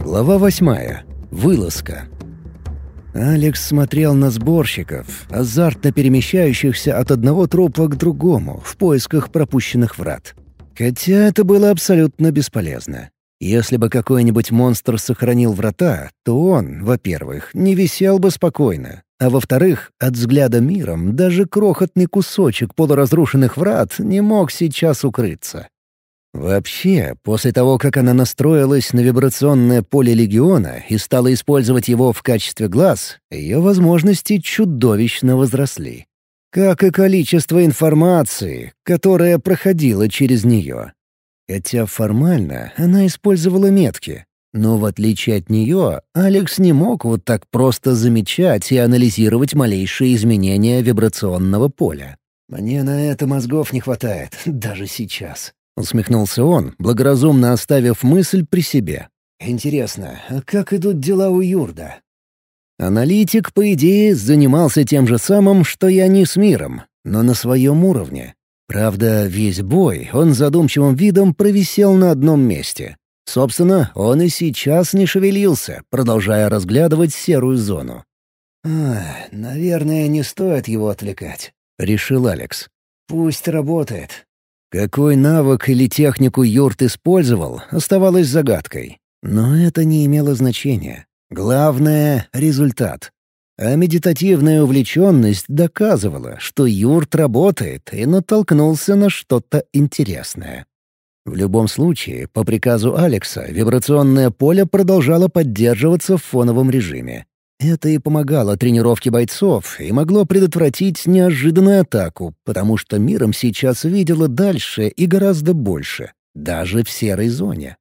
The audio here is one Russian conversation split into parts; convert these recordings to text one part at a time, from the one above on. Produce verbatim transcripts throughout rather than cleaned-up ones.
Глава восьмая. Вылазка. Алекс смотрел на сборщиков, азартно перемещающихся от одного трупа к другому в поисках пропущенных врат. Хотя это было абсолютно бесполезно. Если бы какой-нибудь монстр сохранил врата, то он, во-первых, не висел бы спокойно, а во-вторых, от взгляда миром даже крохотный кусочек полуразрушенных врат не мог сейчас укрыться. Вообще, после того, как она настроилась на вибрационное поле Легиона и стала использовать его в качестве глаз, ее возможности чудовищно возросли. Как и количество информации, которая проходила через нее. Хотя формально она использовала метки, но в отличие от нее, Алекс не мог вот так просто замечать и анализировать малейшие изменения вибрационного поля. «Мне на это мозгов не хватает, даже сейчас», — усмехнулся он, благоразумно оставив мысль при себе. «Интересно, а как идут дела у Юрда?» Аналитик, по идее, занимался тем же самым, что и они с миром, но на своем уровне. Правда, весь бой он задумчивым видом провисел на одном месте. Собственно, он и сейчас не шевелился, продолжая разглядывать серую зону. «А, наверное, не стоит его отвлекать», — решил Алекс. «Пусть работает». Какой навык или технику Юрт использовал, оставалось загадкой. Но это не имело значения. Главное — результат. А медитативная увлеченность доказывала, что Юрт работает и натолкнулся на что-то интересное. В любом случае, по приказу Алекса, вибрационное поле продолжало поддерживаться в фоновом режиме. Это и помогало тренировке бойцов и могло предотвратить неожиданную атаку, потому что миром сейчас видела дальше и гораздо больше, даже в серой зоне.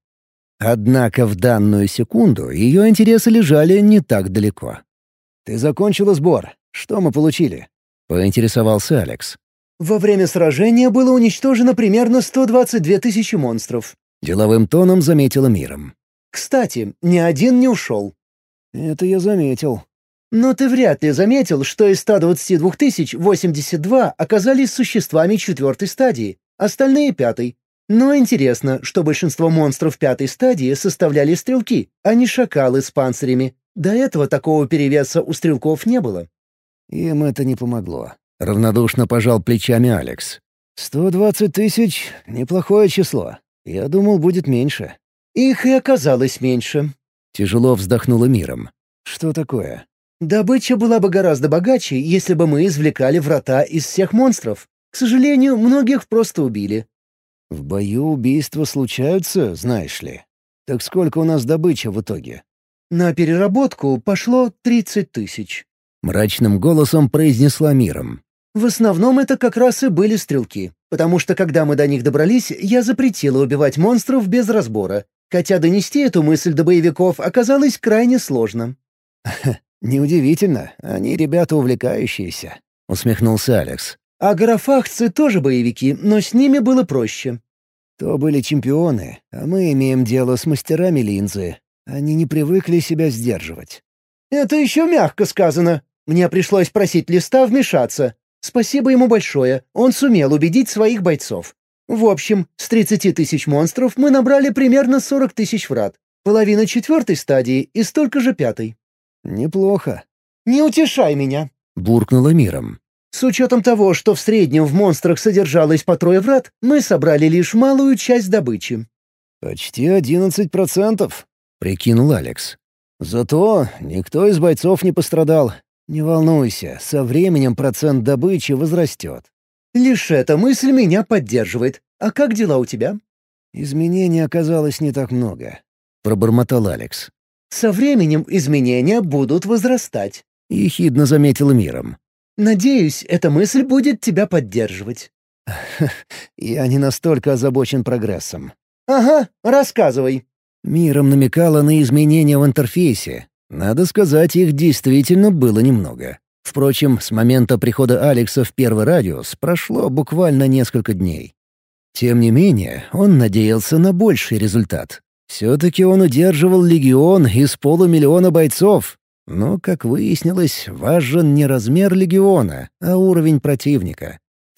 Однако в данную секунду ее интересы лежали не так далеко. «Ты закончила сбор. Что мы получили?» — поинтересовался Алекс. «Во время сражения было уничтожено примерно сто двадцать две тысячи монстров», — деловым тоном заметила миром. «Кстати, ни один не ушел». «Это я заметил». «Но ты вряд ли заметил, что из ста двадцати двух тысяч восемьдесят два оказались существами четвертой стадии, остальные — пятой. Но интересно, что большинство монстров пятой стадии составляли стрелки, а не шакалы с панцирями. До этого такого перевеса у стрелков не было». «Им это не помогло», — равнодушно пожал плечами Алекс. «Сто двадцать тысяч — неплохое число. Я думал, будет меньше». «Их и оказалось меньше». Тяжело вздохнула миром. «Что такое?» «Добыча была бы гораздо богаче, если бы мы извлекали врата из всех монстров. К сожалению, многих просто убили». «В бою убийства случаются, знаешь ли. Так сколько у нас добычи в итоге?» «На переработку пошло тридцать тысяч», — мрачным голосом произнесла миром. «В основном это как раз и были стрелки, потому что когда мы до них добрались, я запретила убивать монстров без разбора, хотя донести эту мысль до боевиков оказалось крайне сложно». «Неудивительно, они ребята увлекающиеся», — усмехнулся Алекс. «А графахцы тоже боевики, но с ними было проще». «То были чемпионы, а мы имеем дело с мастерами линзы. Они не привыкли себя сдерживать». «Это еще мягко сказано. Мне пришлось просить Листа вмешаться. Спасибо ему большое, он сумел убедить своих бойцов. В общем, с тридцати тысяч монстров мы набрали примерно сорок тысяч врат. Половина четвертой стадии и столько же пятой». «Неплохо». «Не утешай меня», — буркнула миром. «С учетом того, что в среднем в монстрах содержалось по трое врат, мы собрали лишь малую часть добычи». «Почти одиннадцать процентов», — прикинул Алекс. «Зато никто из бойцов не пострадал. Не волнуйся, со временем процент добычи возрастет». «Лишь эта мысль меня поддерживает. А как дела у тебя?» «Изменений оказалось не так много», — пробормотал Алекс. «Со временем изменения будут возрастать», — ехидно заметил миром. «Надеюсь, эта мысль будет тебя поддерживать». «Я не настолько озабочен прогрессом». «Ага, рассказывай». Миром намекала на изменения в интерфейсе. Надо сказать, их действительно было немного. Впрочем, с момента прихода Алекса в первый радиус прошло буквально несколько дней. Тем не менее, он надеялся на больший результат. Все-таки он удерживал легион из полумиллиона бойцов. Но, как выяснилось, важен не размер легиона, а уровень противника.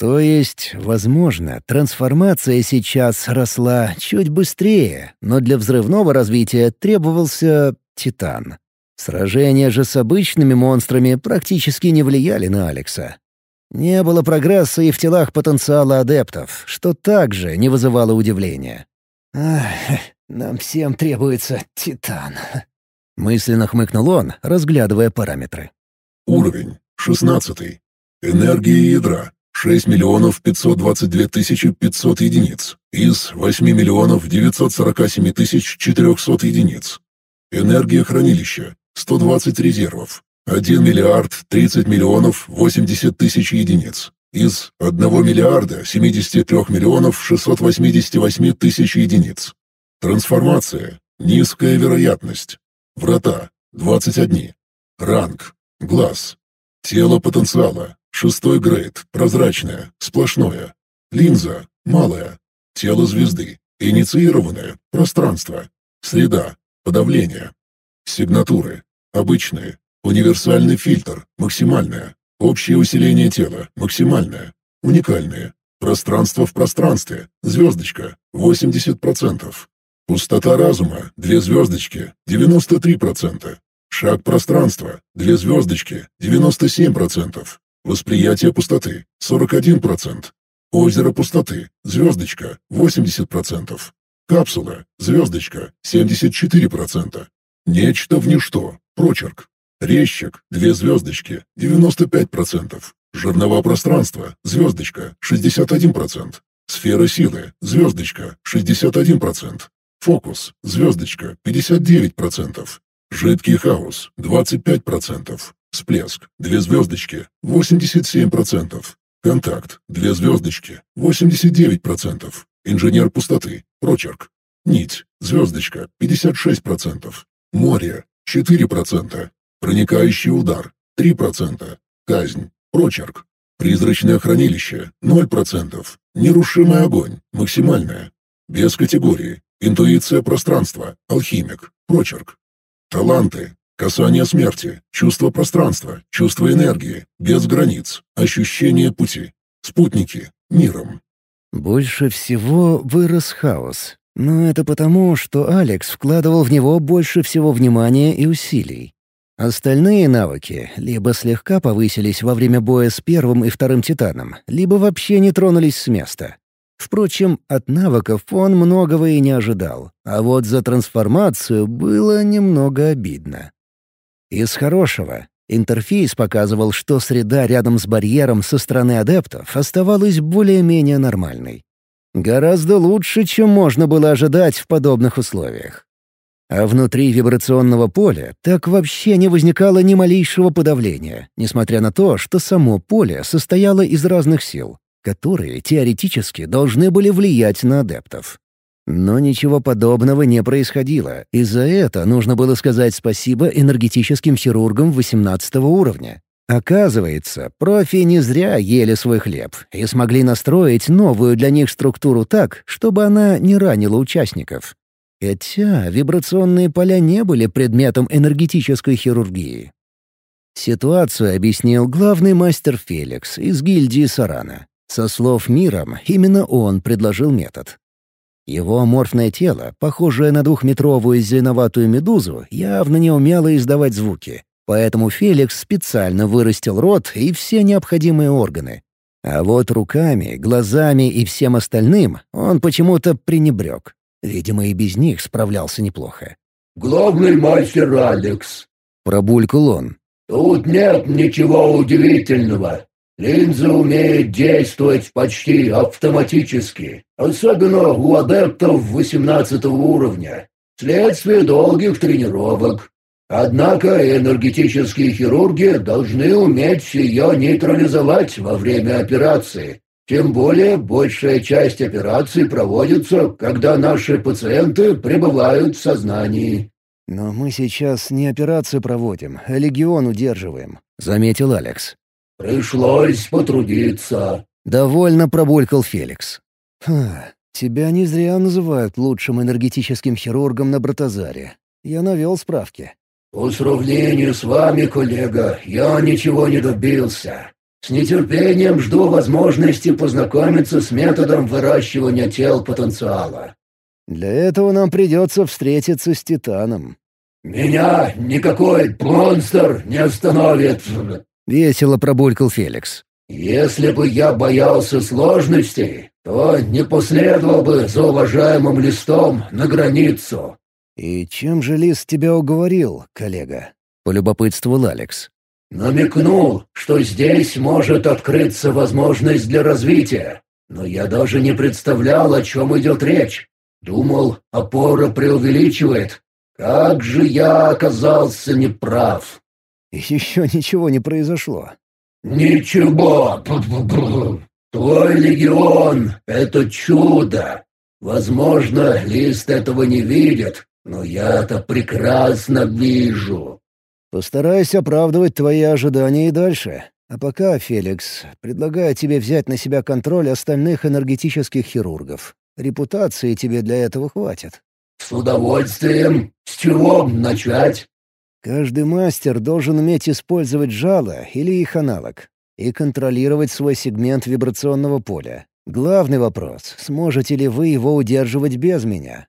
То есть, возможно, трансформация сейчас росла чуть быстрее, но для взрывного развития требовался титан. Сражения же с обычными монстрами практически не влияли на Алекса. Не было прогресса и в телах потенциала адептов, что также не вызывало удивления. «Ах, нам всем требуется титан», — мысленно хмыкнул он, разглядывая параметры. Уровень шестнадцатый. Энергия ядра шесть миллионов пятьсот двадцать две тысячи пятьсот единиц из восемь миллионов девятьсот сорок семь тысяч четыреста единиц. Энергия хранилища сто двадцать резервов один миллиард тридцать миллионов восемьдесят тысяч единиц из один миллиарда семьдесят три миллионов шестьсот восемьдесят восемь тысяч единиц. Трансформация. Низкая вероятность. Врата. двадцать один. Ранг. Глаз. Тело потенциала. Шестой грейд. Прозрачное. Сплошное. Линза. Малая. Тело звезды. Инициированное. Пространство. Среда. Подавление. Сигнатуры. Обычные. Универсальный фильтр. Максимальное. Общее усиление тела. Максимальное. Уникальные. Пространство в пространстве. Звездочка. восемьдесят процентов. Пустота разума. Две звездочки. девяносто три процента. Шаг пространства. Две звездочки. девяносто семь процентов. Восприятие пустоты. сорок один процент. Озеро пустоты. Звездочка. восемьдесят процентов. Капсула. Звездочка. семьдесят четыре процента. Нечто в ничто. Прочерк. Резчик. Две звездочки. девяносто пять процентов. Жернова пространства. Звездочка. шестьдесят один процент. Сфера силы. Звездочка. шестьдесят один процент. Фокус. Звездочка. пятьдесят девять процентов. Жидкий хаос. двадцать пять процентов. Всплеск. Две звездочки. восемьдесят семь процентов. Контакт. Две звездочки. восемьдесят девять процентов. Инженер пустоты. Прочерк. Нить. Звездочка. пятьдесят шесть процентов. Море. четыре процента. Проникающий удар. три процента. Казнь. Прочерк. Призрачное хранилище. ноль процентов. Нерушимый огонь. Максимальное. Без категории. Интуиция пространства. Алхимик. Прочерк. Таланты. Касание смерти. Чувство пространства. Чувство энергии. Без границ. Ощущение пути. Спутники. Миром. Больше всего вырос хаос. Но это потому, что Алекс вкладывал в него больше всего внимания и усилий. Остальные навыки либо слегка повысились во время боя с первым и вторым титаном, либо вообще не тронулись с места. Впрочем, от навыков он многого и не ожидал, а вот за трансформацию было немного обидно. Из хорошего интерфейс показывал, что среда рядом с барьером со стороны адептов оставалась более-менее нормальной. Гораздо лучше, чем можно было ожидать в подобных условиях. А внутри вибрационного поля так вообще не возникало ни малейшего подавления, несмотря на то, что само поле состояло из разных сил, которые теоретически должны были влиять на адептов. Но ничего подобного не происходило, и за это нужно было сказать спасибо энергетическим хирургам восемнадцатого уровня. Оказывается, профи не зря ели свой хлеб и смогли настроить новую для них структуру так, чтобы она не ранила участников. Хотя вибрационные поля не были предметом энергетической хирургии. Ситуацию объяснил главный мастер Феликс из гильдии Сарана. Со слов Миром, именно он предложил метод. Его аморфное тело, похожее на двухметровую зеленоватую медузу, явно не умело издавать звуки, поэтому Феликс специально вырастил рот и все необходимые органы. А вот руками, глазами и всем остальным он почему-то пренебрег. Видимо, и без них справлялся неплохо. «Главный мастер Алекс», — пробулькал он. «тут нет ничего удивительного. Линза умеет действовать почти автоматически, особенно у адептов восемнадцатого уровня, вследствие долгих тренировок. Однако энергетические хирурги должны уметь ее нейтрализовать во время операции. Тем более большая часть операций проводится, когда наши пациенты пребывают в сознании». «Но мы сейчас не операцию проводим, а легион удерживаем», — заметил Алекс. «Пришлось потрудиться», — довольно пробулькал Феликс. «Ха, тебя не зря называют лучшим энергетическим хирургом на Братазаре. Я навел справки». «По сравнению с вами, коллега, я ничего не добился. С нетерпением жду возможности познакомиться с методом выращивания тел потенциала. Для этого нам придется встретиться с Титаном. Меня никакой монстр не остановит. Весело пробулькал Феликс. Если бы я боялся сложностей, то не последовал бы за уважаемым листом на границу. И чем же лист тебя уговорил, коллега? Полюбопытствовал Алекс. Намекнул, что здесь может открыться возможность для развития, но я даже не представлял, о чем идет речь. Думал, опора преувеличивает. Как же я оказался неправ. Еще ничего не произошло. Ничего. Твой легион — это чудо. Возможно, лист этого не видит, но я-то прекрасно вижу. Постараюсь оправдывать твои ожидания и дальше. А пока, Феликс, предлагаю тебе взять на себя контроль остальных энергетических хирургов. Репутации тебе для этого хватит. С удовольствием. С чего начать? Каждый мастер должен уметь использовать жало или их аналог и контролировать свой сегмент вибрационного поля. Главный вопрос — сможете ли вы его удерживать без меня?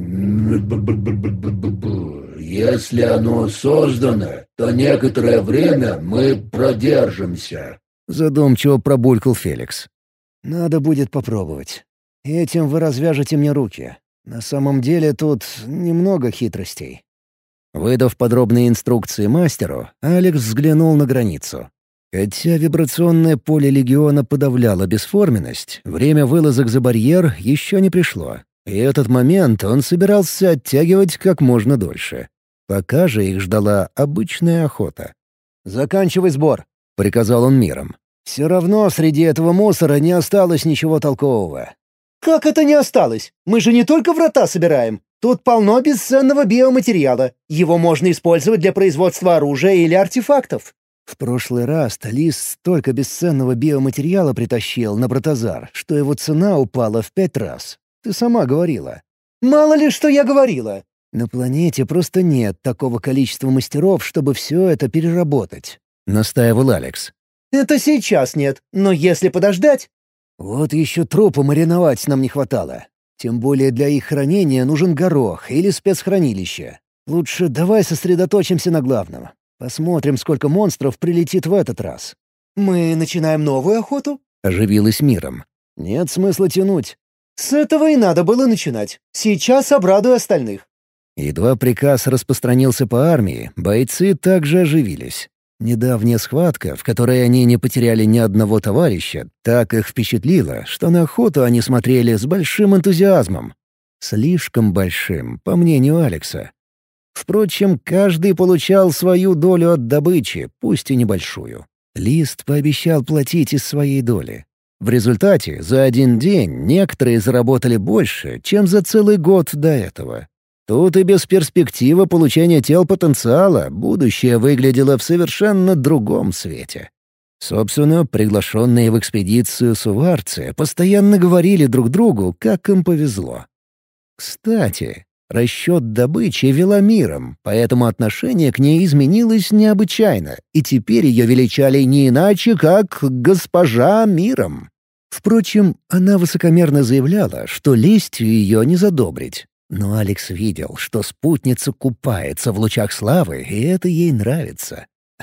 Если оно создано, то некоторое время мы продержимся. Задумчиво пробулькал Феликс. Надо будет попробовать. Этим вы развяжете мне руки. На самом деле тут немного хитростей. Выдав подробные инструкции мастеру, Алекс взглянул на границу. Хотя вибрационное поле Легиона подавляло бесформенность, время вылазок за барьер еще не пришло. И этот момент он собирался оттягивать как можно дольше. Пока же их ждала обычная охота. «Заканчивай сбор», — приказал он миром. «Все равно среди этого мусора не осталось ничего толкового». «Как это не осталось? Мы же не только врата собираем. Тут полно бесценного биоматериала. Его можно использовать для производства оружия или артефактов». В прошлый раз Талис столько бесценного биоматериала притащил на Протозар, что его цена упала в пять раз. Ты сама говорила. «Мало ли, что я говорила». На планете просто нет такого количества мастеров, чтобы все это переработать, — настаивал Алекс. «Это сейчас нет, но если подождать...» Вот еще трупы мариновать нам не хватало. Тем более для их хранения нужен горох или спецхранилище. Лучше давай сосредоточимся на главном. Посмотрим, сколько монстров прилетит в этот раз. «Мы начинаем новую охоту?» — оживилась миром. «Нет смысла тянуть». «С этого и надо было начинать. Сейчас обрадую остальных». Едва приказ распространился по армии, бойцы также оживились. Недавняя схватка, в которой они не потеряли ни одного товарища, так их впечатлила, что на охоту они смотрели с большим энтузиазмом. Слишком большим, по мнению Алекса. Впрочем, каждый получал свою долю от добычи, пусть и небольшую. Лист пообещал платить из своей доли. В результате за один день некоторые заработали больше, чем за целый год до этого. Тут и без перспективы получения тел потенциала будущее выглядело в совершенно другом свете. Собственно, приглашенные в экспедицию суварцы постоянно говорили друг другу, как им повезло. Кстати, расчет добычи вела миром, поэтому отношение к ней изменилось необычайно, и теперь ее величали не иначе, как «госпожа миром». Впрочем, она высокомерно заявляла, что лестью ее не задобрить. Но Алекс видел, что спутница купается в лучах славы, и это ей нравится.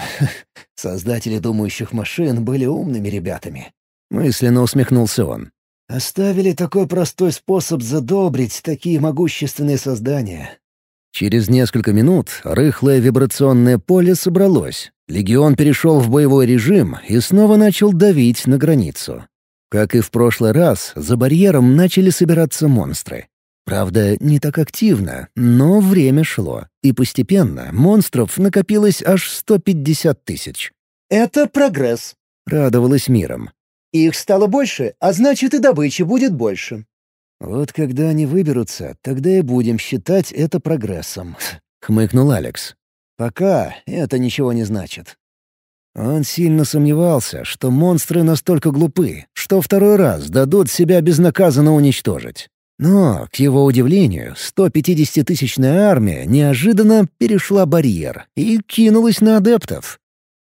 Создатели думающих машин были умными ребятами. Мысленно усмехнулся он. Оставили такой простой способ задобрить такие могущественные создания. Через несколько минут рыхлое вибрационное поле собралось. Легион перешел в боевой режим и снова начал давить на границу. Как и в прошлый раз, за барьером начали собираться монстры. Правда, не так активно, но время шло, и постепенно монстров накопилось аж сто пятьдесят тысяч. «Это прогресс», — радовалась миром. «Их стало больше, а значит и добычи будет больше». «Вот когда они выберутся, тогда и будем считать это прогрессом», — хмыкнул Алекс. «Пока это ничего не значит». Он сильно сомневался, что монстры настолько глупы, что второй раз дадут себя безнаказанно уничтожить. Но, к его удивлению, сто пятидесятитысячная армия неожиданно перешла барьер и кинулась на адептов.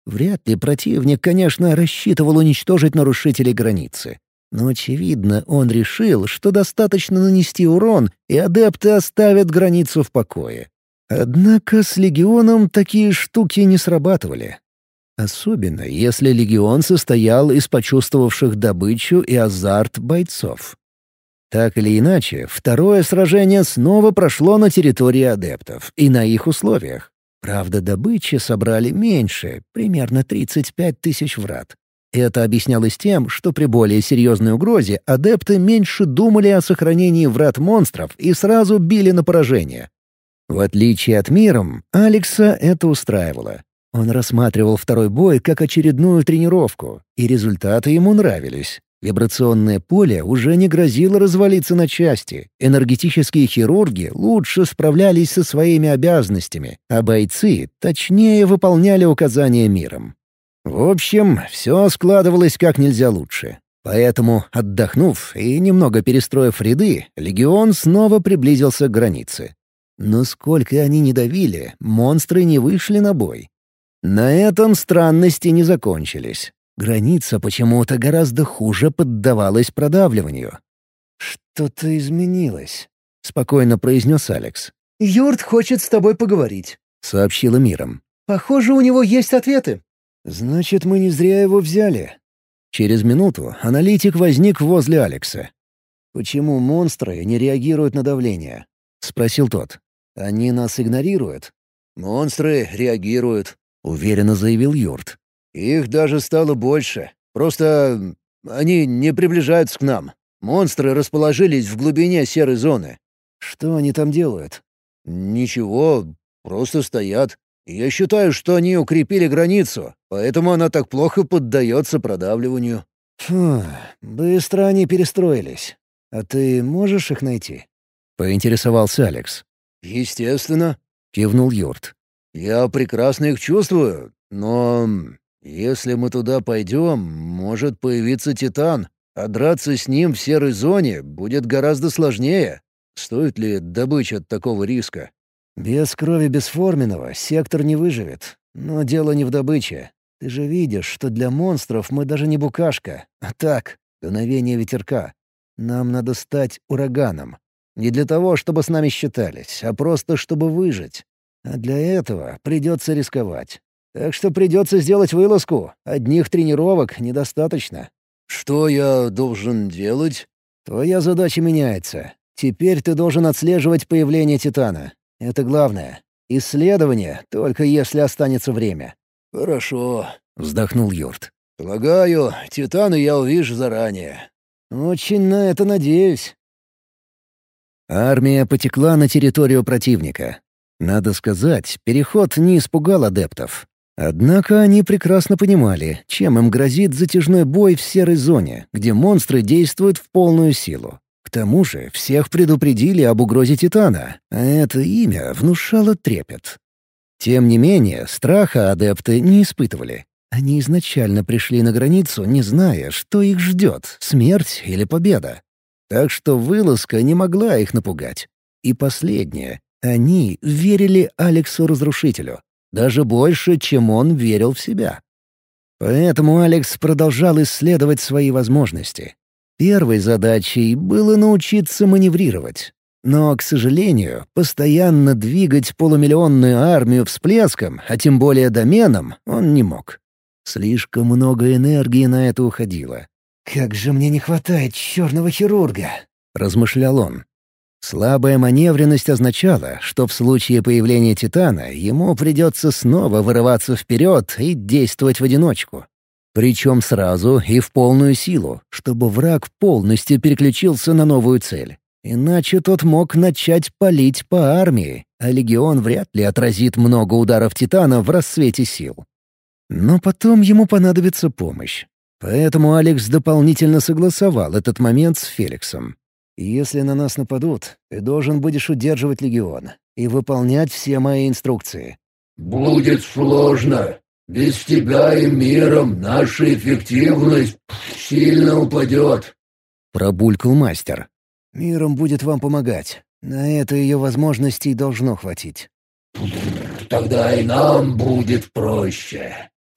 Вряд ли противник, конечно, рассчитывал уничтожить нарушителей границы. Но, очевидно, он решил, что достаточно нанести урон, и адепты оставят границу в покое. Однако с Легионом такие штуки не срабатывали. Особенно, если Легион состоял из почувствовавших добычу и азарт бойцов. Так или иначе, второе сражение снова прошло на территории адептов и на их условиях. Правда, добычи собрали меньше, примерно тридцать пять тысяч врат. Это объяснялось тем, что при более серьезной угрозе адепты меньше думали о сохранении врат монстров и сразу били на поражение. В отличие от Миром, Алекса это устраивало. Он рассматривал второй бой как очередную тренировку, и результаты ему нравились. Вибрационное поле уже не грозило развалиться на части, энергетические хирурги лучше справлялись со своими обязанностями, а бойцы точнее выполняли указания Миром. В общем, все складывалось как нельзя лучше. Поэтому, отдохнув и немного перестроив ряды, Легион снова приблизился к границе. Но сколько они ни давили, монстры не вышли на бой. На этом странности не закончились. Граница почему-то гораздо хуже поддавалась продавливанию. «Что-то изменилось», — спокойно произнес Алекс. «Юрт хочет с тобой поговорить», — сообщила Миром. «Похоже, у него есть ответы». «Значит, мы не зря его взяли». Через минуту аналитик возник возле Алекса. «Почему монстры не реагируют на давление?» — спросил тот. «Они нас игнорируют?» «Монстры реагируют», — уверенно заявил Юрт. «Их даже стало больше. Просто они не приближаются к нам. Монстры расположились в глубине серой зоны». «Что они там делают?» «Ничего, просто стоят. Я считаю, что они укрепили границу, поэтому она так плохо поддается продавливанию». «Фу, быстро они перестроились. А ты можешь их найти?» — поинтересовался Алекс. «Естественно», — кивнул Юрт. «Я прекрасно их чувствую, но если мы туда пойдем, может появиться Титан, а драться с ним в серой зоне будет гораздо сложнее. Стоит ли добыча от такого риска?» «Без крови бесформенного сектор не выживет. Но дело не в добыче. Ты же видишь, что для монстров мы даже не букашка, а так, дуновение ветерка. Нам надо стать ураганом. Не для того, чтобы с нами считались, а просто чтобы выжить. А для этого придется рисковать. Так что придется сделать вылазку. Одних тренировок недостаточно». «Что я должен делать?» «Твоя задача меняется. Теперь ты должен отслеживать появление Титана. Это главное. Исследование, только если останется время». «Хорошо», — вздохнул Юрт. «Полагаю, Титана я увижу заранее». «Очень на это надеюсь». Армия потекла на территорию противника. Надо сказать, переход не испугал адептов. Однако они прекрасно понимали, чем им грозит затяжной бой в серой зоне, где монстры действуют в полную силу. К тому же всех предупредили об угрозе Титана, а это имя внушало трепет. Тем не менее, страха адепты не испытывали. Они изначально пришли на границу, не зная, что их ждет — смерть или победа. Так что вылазка не могла их напугать. И последнее. Они верили Алексу-разрушителю. Даже больше, чем он верил в себя. Поэтому Алекс продолжал исследовать свои возможности. Первой задачей было научиться маневрировать. Но, к сожалению, постоянно двигать полумиллионную армию всплеском, а тем более доменом, он не мог. Слишком много энергии на это уходило. «Как же мне не хватает черного хирурга!» — размышлял он. Слабая маневренность означала, что в случае появления Титана ему придется снова вырываться вперед и действовать в одиночку. Причем сразу и в полную силу, чтобы враг полностью переключился на новую цель. Иначе тот мог начать палить по армии, а Легион вряд ли отразит много ударов Титана в рассвете сил. Но потом ему понадобится помощь. Поэтому Алекс дополнительно согласовал этот момент с Феликсом. «Если на нас нападут, ты должен будешь удерживать Легион и выполнять все мои инструкции». «Будет сложно. Без тебя и Миром наша эффективность сильно упадет», — пробулькал мастер. «Миром будет вам помогать. На это ее возможностей должно хватить». «Тогда и нам будет проще», —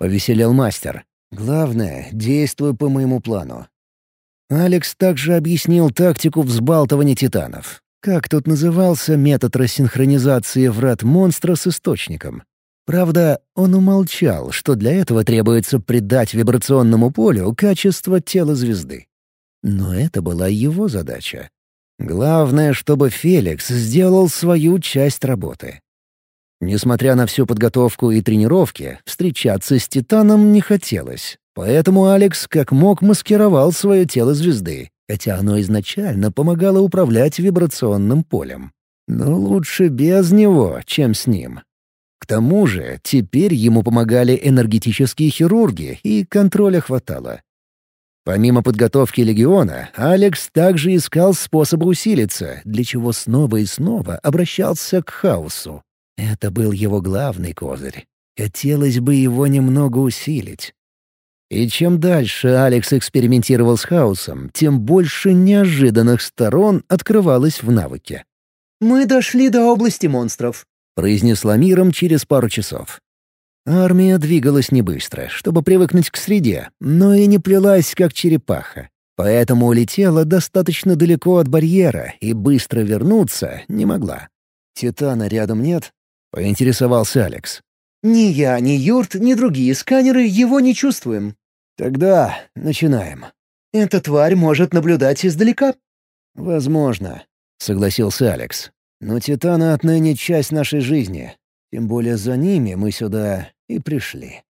повеселел мастер. «Главное, действуй по моему плану». Алекс также объяснил тактику взбалтывания титанов. Как тут назывался метод рассинхронизации врат монстра с источником? Правда, он умолчал, что для этого требуется придать вибрационному полю качество тела звезды. Но это была его задача. Главное, чтобы Феликс сделал свою часть работы. Несмотря на всю подготовку и тренировки, встречаться с Титаном не хотелось. Поэтому Алекс как мог маскировал свое тело звезды, хотя оно изначально помогало управлять вибрационным полем. Но лучше без него, чем с ним. К тому же теперь ему помогали энергетические хирурги, и контроля хватало. Помимо подготовки легиона, Алекс также искал способы усилиться, для чего снова и снова обращался к хаосу. Это был его главный козырь. Хотелось бы его немного усилить. И чем дальше Алекс экспериментировал с хаосом, тем больше неожиданных сторон открывалось в навыке. «Мы дошли до области монстров», — произнесла миром через пару часов. Армия двигалась не быстро, чтобы привыкнуть к среде, но и не плелась, как черепаха. Поэтому улетела достаточно далеко от барьера и быстро вернуться не могла. «Титана рядом нет?» — поинтересовался Алекс. «Ни я, ни Юрт, ни другие сканеры его не чувствуем». «Тогда начинаем». «Эта тварь может наблюдать издалека». «Возможно», — согласился Алекс. «Но Титаны отныне часть нашей жизни. Тем более за ними мы сюда и пришли».